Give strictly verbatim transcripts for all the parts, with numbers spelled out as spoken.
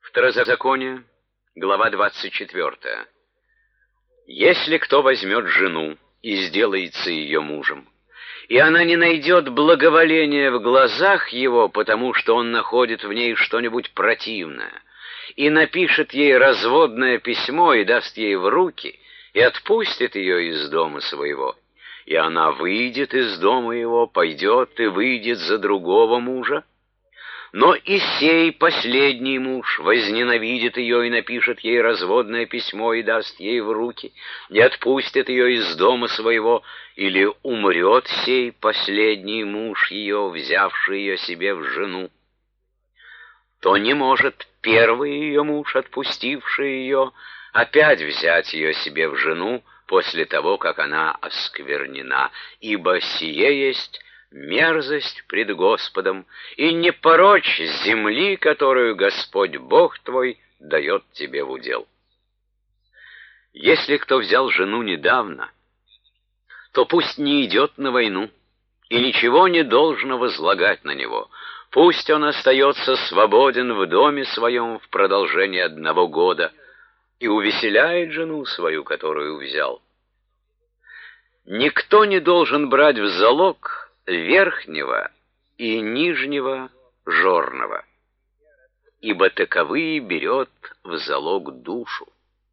Второзаконие, глава двадцать четвёртая. Если кто возьмет жену и сделается ее мужем, и она не найдет благоволения в глазах его, потому что он находит в ней что-нибудь противное, и напишет ей разводное письмо и даст ей в руки, и отпустит ее из дома своего, и она выйдет из дома его, пойдет и выйдет за другого мужа, но и сей последний муж возненавидит ее и напишет ей разводное письмо и даст ей в руки, и отпустит ее из дома своего, или умрет сей последний муж ее, взявший ее себе в жену, то не может первый ее муж, отпустивший ее, опять взять ее себе в жену после того, как она осквернена, ибо сие есть мерзость пред Господом, и не порочь земли, которую Господь Бог твой дает тебе в удел. Если кто взял жену недавно, то пусть не идет на войну, и ничего не должно возлагать на него. Пусть он остается свободен в доме своем в продолжение одного года и увеселяет жену свою, которую взял. Никто не должен брать в залог верхнего и нижнего жорного, ибо таковые берет в залог душу.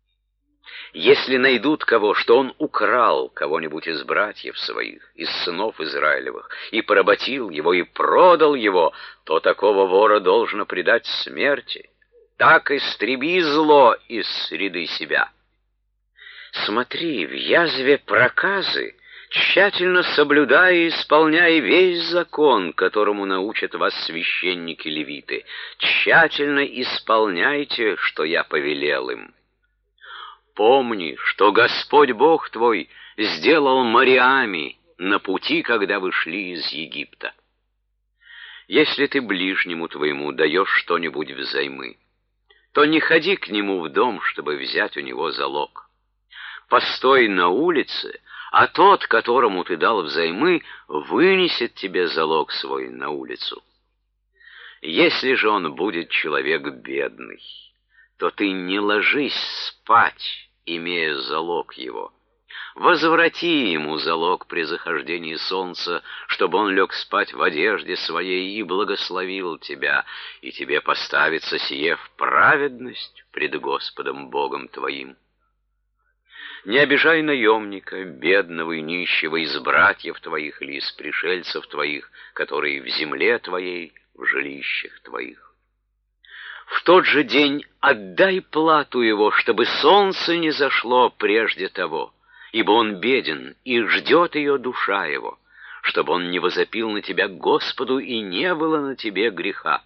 Если найдут кого, что он украл кого-нибудь из братьев своих, из сынов Израилевых, и поработил его, и продал его, то такого вора должно предать смерти. Так истреби зло из среды себя. Смотри, в язве проказы тщательно соблюдая и исполняя весь закон, которому научат вас священники-левиты. Тщательно исполняйте, что я повелел им. Помни, что Господь Бог твой сделал морями на пути, когда вы шли из Египта. Если ты ближнему твоему даешь что-нибудь взаймы, то не ходи к нему в дом, чтобы взять у него залог. Постой на улице, а тот, которому ты дал взаймы, вынесет тебе залог свой на улицу. Если же он будет человек бедный, то ты не ложись спать, имея залог его. Возврати ему залог при захождении солнца, чтобы он лег спать в одежде своей и благословил тебя, и тебе поставится сие в праведность пред Господом Богом твоим. Не обижай наемника, бедного и нищего из братьев твоих или из пришельцев твоих, которые в земле твоей, в жилищах твоих. В тот же день отдай плату его, чтобы солнце не зашло прежде того, ибо он беден, и ждет ее душа его, чтобы он не возопил на тебя к Господу, и не было на тебе греха.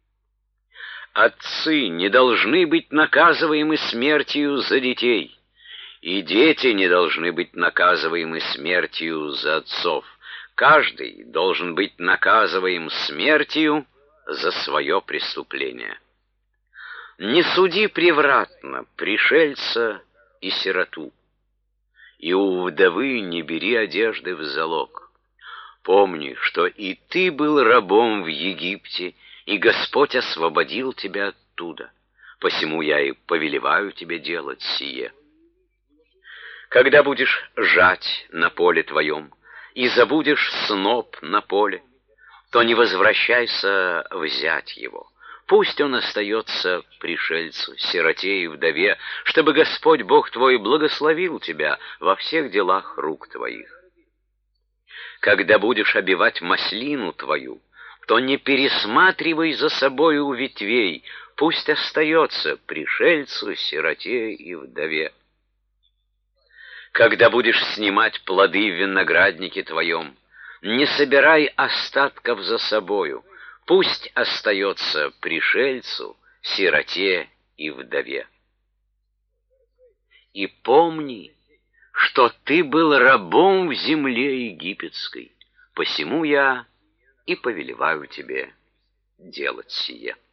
Отцы не должны быть наказываемы смертью за детей, и дети не должны быть наказываемы смертью за отцов. Каждый должен быть наказываем смертью за свое преступление. Не суди превратно пришельца и сироту, и у вдовы не бери одежды в залог. Помни, что и ты был рабом в Египте, и Господь освободил тебя оттуда. Посему я и повелеваю тебе делать сие. Когда будешь жать на поле твоем и забудешь сноп на поле, то не возвращайся взять его. Пусть он остается пришельцу, сироте и вдове, чтобы Господь Бог твой благословил тебя во всех делах рук твоих. Когда будешь обивать маслину твою, то не пересматривай за собою ветвей, пусть остается пришельцу, сироте и вдове. Когда будешь снимать плоды в винограднике твоем, не собирай остатков за собою, пусть остается пришельцу, сироте и вдове. И помни, что ты был рабом в земле египетской, посему я и повелеваю тебе делать сие.